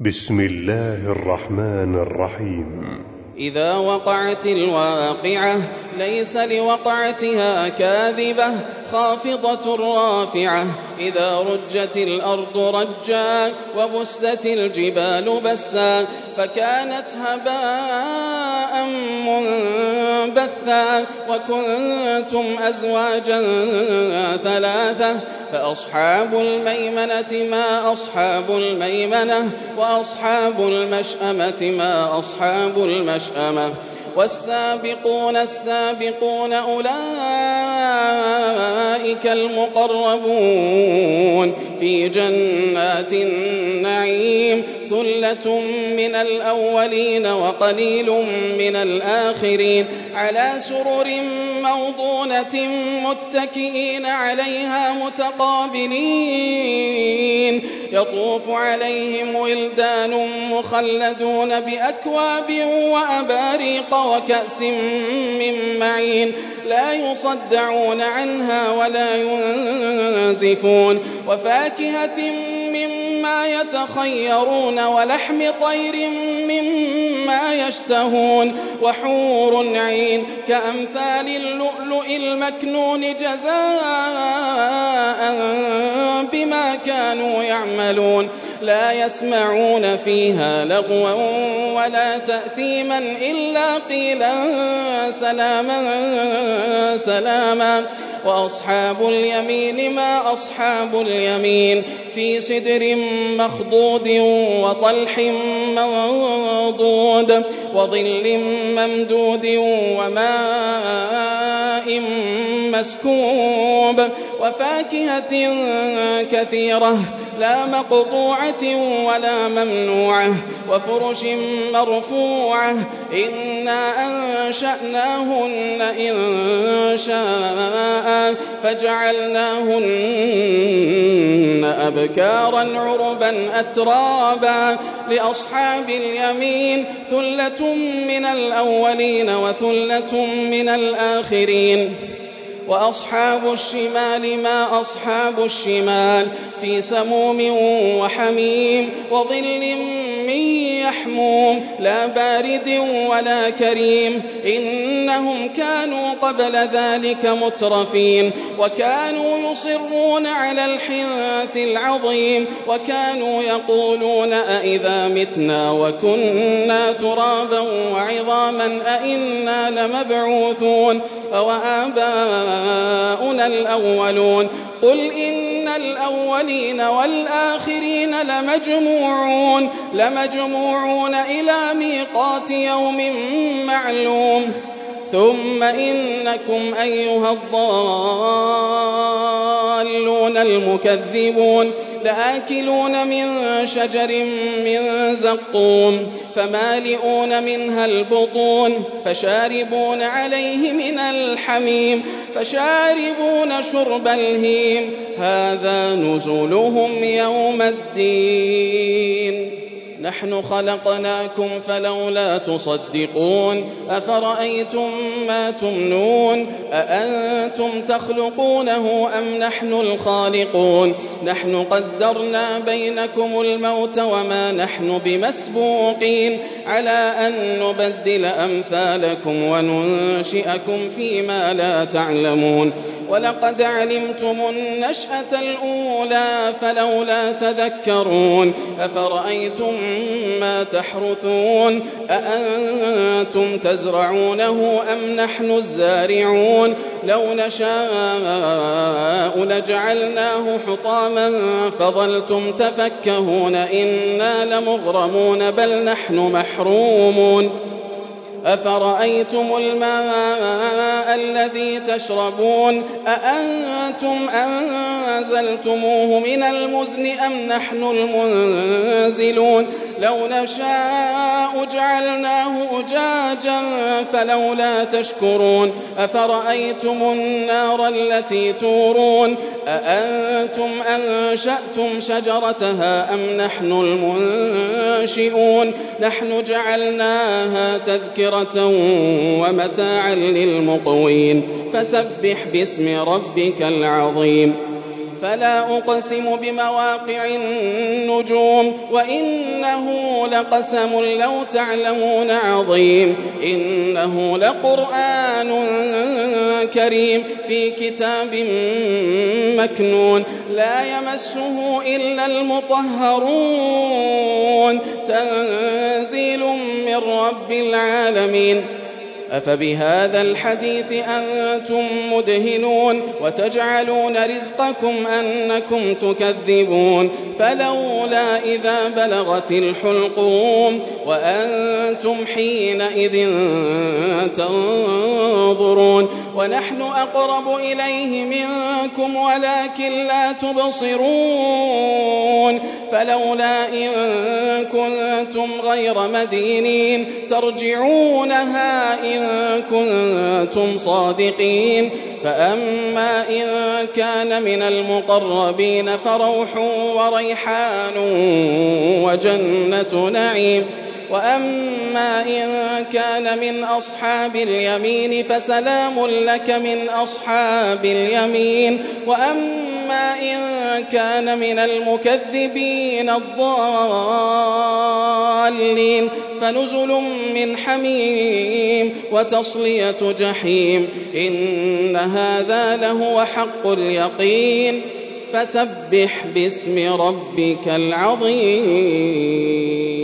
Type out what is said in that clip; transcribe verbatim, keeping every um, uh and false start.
بسم الله الرحمن الرحيم. إذا وقعت الواقعة ليس لوقعتها كاذبة خافضة رافعة إذا رجت الأرض رجا وبست الجبال بسا فكانت هباء منبثا وكنتم أزواجا ثلاثة فأصحاب الميمنة ما أصحاب الميمنة وأصحاب المشأمة ما أصحاب المشأمة والسابقون السابقون أولئك المقربون في جنات النعيم ثلة من الأولين وقليل من الآخرين على سرر موضونة متكئين عليها متقابلين يطوف عليهم ولدان مخلدون بأكواب وأباريق وكأس من معين لا يصدعون عنها ولا ينزفون وفاكهة مما يتخيرون ولحم طير مما يشتهون وحور عين كأمثال اللؤلؤ المكنون جزاء بما كانوا يعملون لا يسمعون فيها لغوا ولا تأثيما إلا قيلا سلاما سلاما وأصحاب اليمين ما أصحاب اليمين في سدر مخضود وطلح منضود وظل ممدود وماء مسكوب وفاكهة كثيرة لا مقطوعة ولا ممنوعة وفرش مرفوعة إنا أنشأناهن إن شاء فجعلناهن أبكارا عربا أترابا لأصحاب اليمين ثلة من الأولين وثلة من الآخرين وأصحاب الشمال ما أصحاب الشمال في سموم وحميم وظل من يحموم لا بارد ولا كريم إنهم كانوا قبل ذلك مترفين وكانوا يصرون على الحنث العظيم وكانوا يقولون أئذا متنا وكنا ترابا وعظاما أئنا لمبعوثون وآباؤنا الأولون قل إن الأولين والآخرين لمجموعون لمجموعون إلى ميقات يوم معلوم ثم إنكم أيها الضالون المكذبون لآكلون من شجر من زقوم فمالئون منها البطون فشاربون عليه من الحميم فشاربون شرب الهيم هذا نزلهم يوم الدين نحن خلقناكم فلولا تصدقون أفرأيتم ما تمنون أأنتم تخلقونه أم نحن الخالقون نحن قدرنا بينكم الموت وما نحن بمسبوقين على أن نبدل أمثالكم وننشئكم فيما لا تعلمون ولقد علمتم النشأة الأولى فلولا تذكرون أفرأيتم ما تحرثون أأنتم تزرعونه أم نحن الزارعون لو نشاء لجعلناه حطاما فظلتم تفكهون إنا لمغرمون بل نحن محرومون أفرأيتم الماء الذي تشربون أأنتم أنزلتموه من المزن أم نحن المنزلون لو نشاء جعلناه أجاجا فلولا تشكرون أفرأيتم النار التي تورون أأنتم أنشأتم شجرتها أم نحن المنشئون نحن جعلناها تذكرة ومتاعا للمقوين فسبح باسم ربك العظيم فلا أقسم بمواقع النجوم وإنه لقسم لو تعلمون عظيم إنه لقرآن كريم في كتاب مكنون لا يمسه إلا المطهرون تنزيل من رب العالمين أفبهذا الحديث أنتم مدهنون وتجعلون رزقكم أنكم تكذبون فلولا إذا بلغت الحلقوم وأنتم حينئذ تنظرون ونحن أقرب إليه منكم ولكن لا تبصرون فلولا إن كنتم غير مدينين ترجعونها إن كنتم صادقين فأما إن كان من المقربين فروح وريحان وجنة نعيم وأما إن كان من أصحاب اليمين فسلام لك من أصحاب اليمين وأما إن كان من المكذبين الضالين فنزل من حميم وتصلية جحيم إن هذا لهو حق اليقين فسبح باسم ربك العظيم.